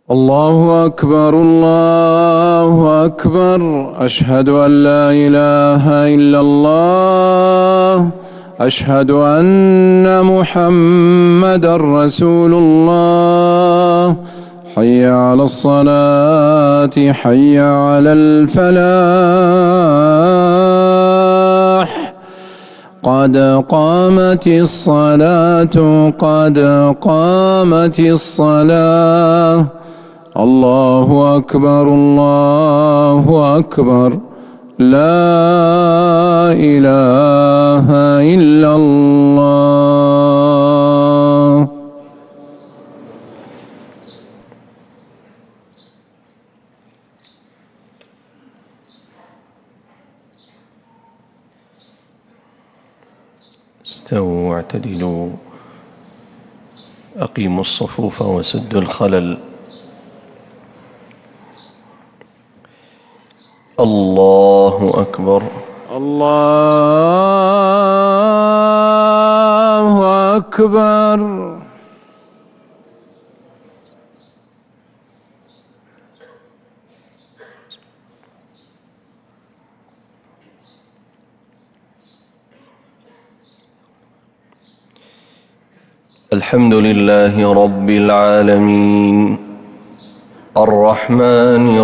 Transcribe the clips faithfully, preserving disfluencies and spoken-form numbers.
الله أكبر الله أكبر. أشهد أن لا إله إلا الله. أشهد أن محمدًا رسول الله. حي على الصلاة حي على الفلاح. قد قامت الصلاة قد قامت الصلاة. الله أكبر الله أكبر. لا إله إلا الله. استووا واعتدلوا، أقيموا الصفوف وسدوا الخلل. الله أكبر الله أكبر. الحمد لله رب العالمين الرحمن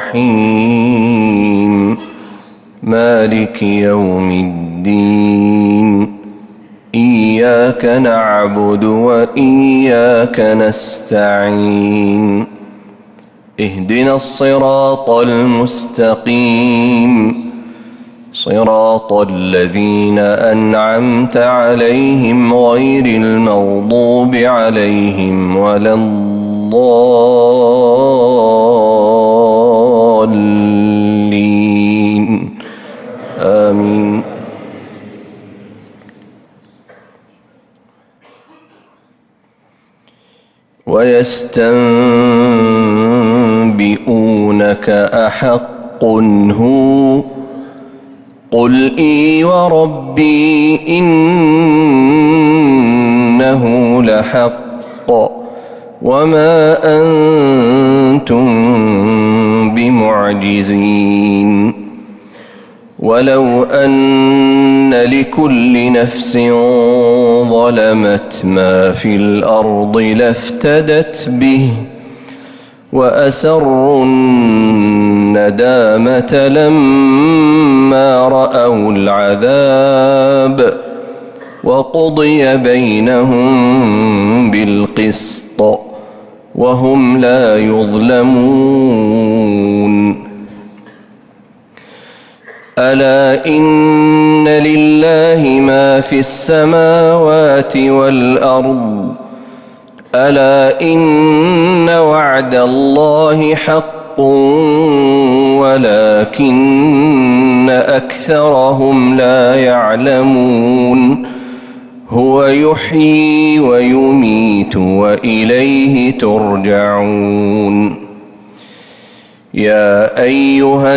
الرحيم مالك يوم الدين. إياك نعبد وإياك نستعين. اهدنا الصراط المستقيم، صراط الذين أنعمت عليهم غير المغضوب عليهم ولا الضالين. آمين. ويستنبئونك أحق هو؟ قل إي وربي إنه لحق وما أنتم بمعجزين. ولو أن لكل نفس ظلمت ما في الأرض لافتدت به وأسروا الندامة لما رأوا العذاب وقضي بينهم بالقسط وهم لا يظلمون. ألا إن لله ما في السماوات والأرض. ألا إن وعد الله حق ولكن أكثرهم لا يعلمون. هو يحيي ويميت وإليه ترجعون. يا أيها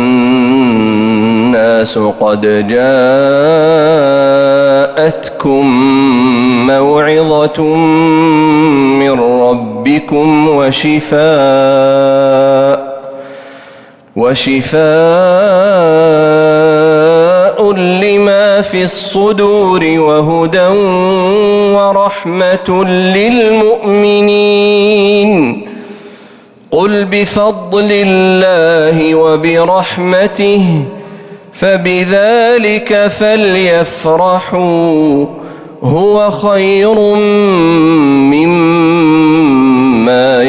الناس قد جاءتكم موعظة من ربكم وشفاء وشفاء لما في الصدور وهدى ورحمة للمؤمنين. قل بفضل الله وبرحمته فبذلك فليفرحوا هو خير مما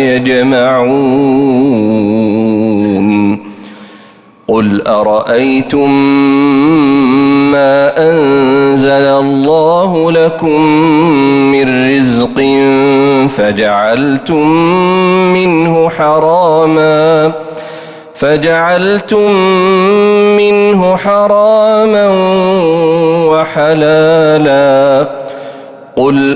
يجمعون. قل أرأيتم ما أنزل الله لكم من رزق فجعلتم منه حراما فجعلتم منه حراما وحلالا. قل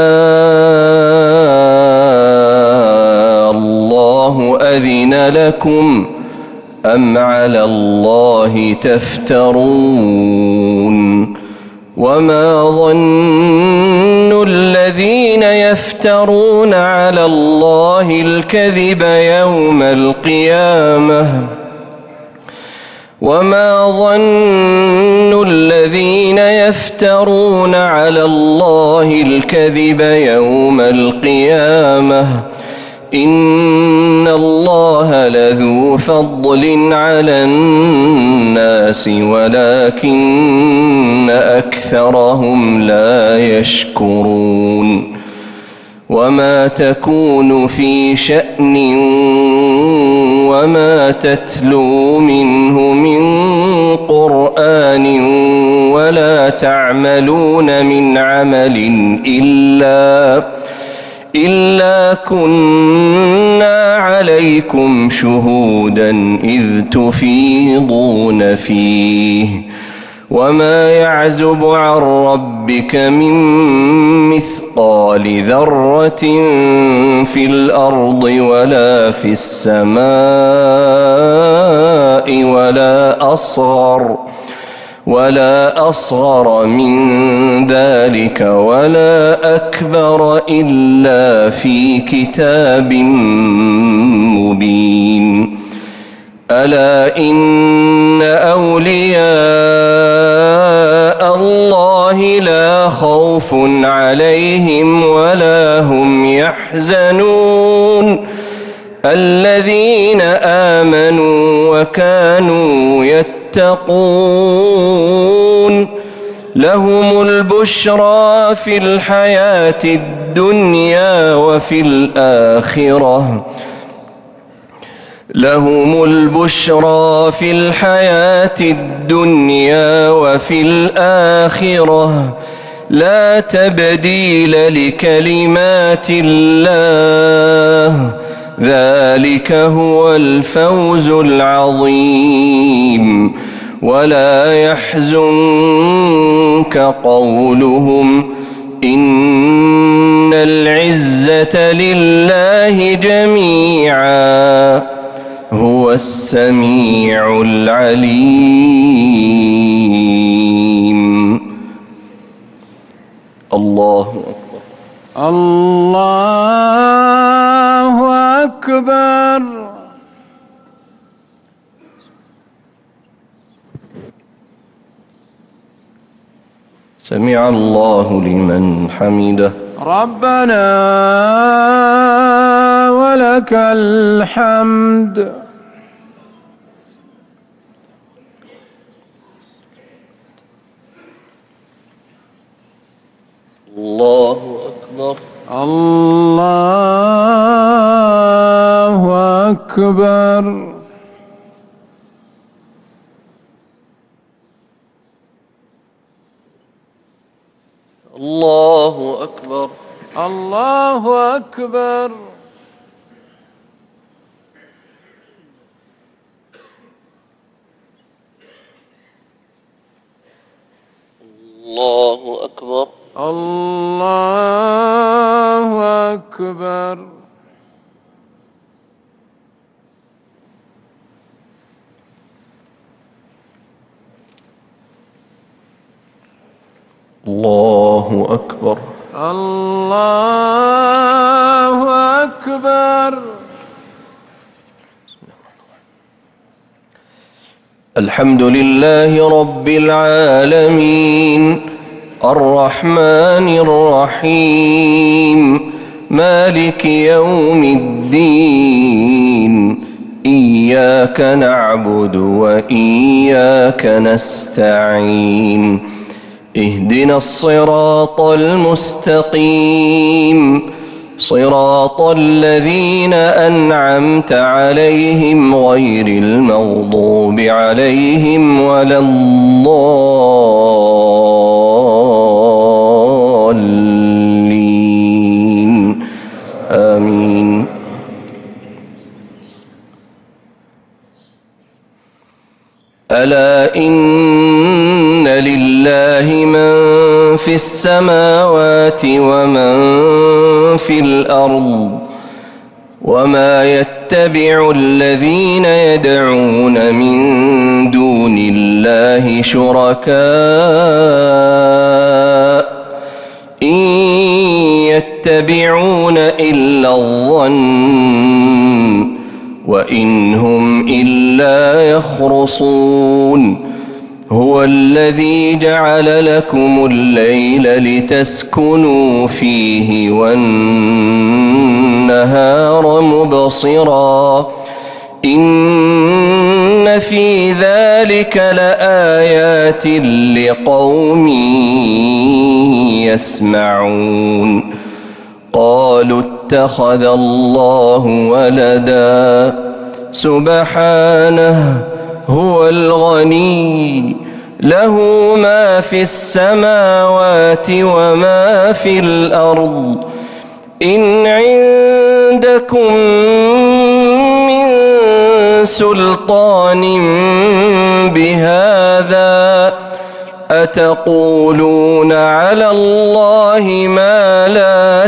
آه الله أذن لكم أم على الله تفترون. وما ظن الذين الذين يفترون على الله الكذب يوم القيامة وما ظن الذين يفترون على الله الكذب يوم القيامة إن الله لذو فضل على الناس ولكن أكثرهم لا يشكرون وما تكون في شأن وما تتلو منه من قرآن ولا تعملون من عمل إلا إلا كنا عليكم شهودا إذ تفيضون فيه وما يعزب عن ربك من مثقال ذرة في الأرض ولا في السماء ولا أصغر ولا أصغر من ذلك ولا أكبر إلا في كتاب مبين ألا إن أولياء الله لا خوف عليهم ولا هم يحزنون الذين آمنوا وكانوا يتقون لهم البشرى في الحياة الدنيا وفي الآخرة لهم البشرى في الحياة الدنيا وفي الآخرة لا تبديل لكلمات الله ذلك هو الفوز العظيم ولا يحزنك قولهم إن العزة لله جميعا هو السميع العليم. الله أكبر. الله أكبر. سمع الله لمن حمده. ربنا ولك الحمد. الله أكبر. الله أكبر. الله أكبر. الله أكبر. الله أكبر. الله أكبر. الله أكبر. الله أكبر. الحمد لله رب العالمين الرحمن الرحيم مالك يوم الدين إياك نعبد وإياك نستعين اهدنا الصراط المستقيم صراط الذين أنعمت عليهم غير المغضوب عليهم ولا الضالين آمين. ألا إن لله من في السماوات ومن في الأرض وما يتبع الذين يدعون من دون الله شركاء إن يتبعون إلا الظن وإن هم إلا يخرصون هو الذي جعل لكم الليل لتسكنوا فيه والنهار مبصرا إن في ذلك لآيات لقوم يسمعون قالوا اتخذ الله ولدا سبحانه هو الغني له ما في السماوات وما في الأرض إن عندكم من سلطان بهذا أتقولون على الله ما لا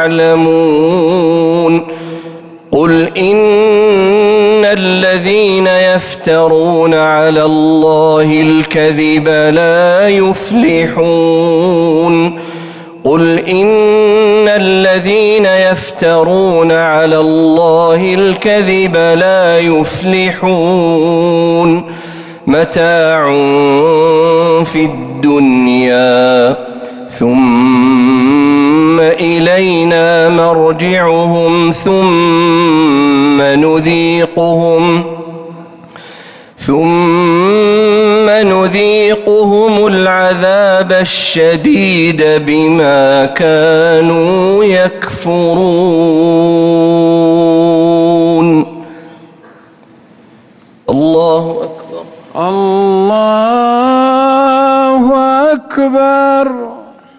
تعلمون قل إن الذين يفترون على الله الكذب لا يفلحون قل إن الذين يفترون على الله الكذب لا يفلحون متاع في الدنيا ثم إلينا مرجعهم ثم نذيقهم ثم نذيقهم العذاب الشديد بما كانوا يكفرون الله أكبر الله أكبر.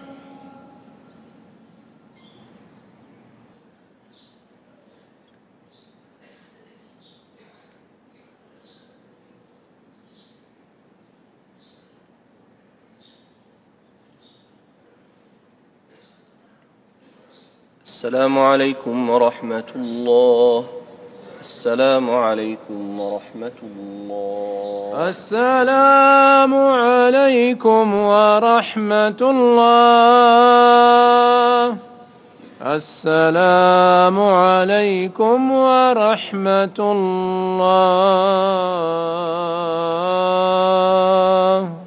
السلام عليكم ورحمة الله. السلام عليكم ورحمة الله. السلام عليكم ورحمة الله. السلام عليكم ورحمة الله.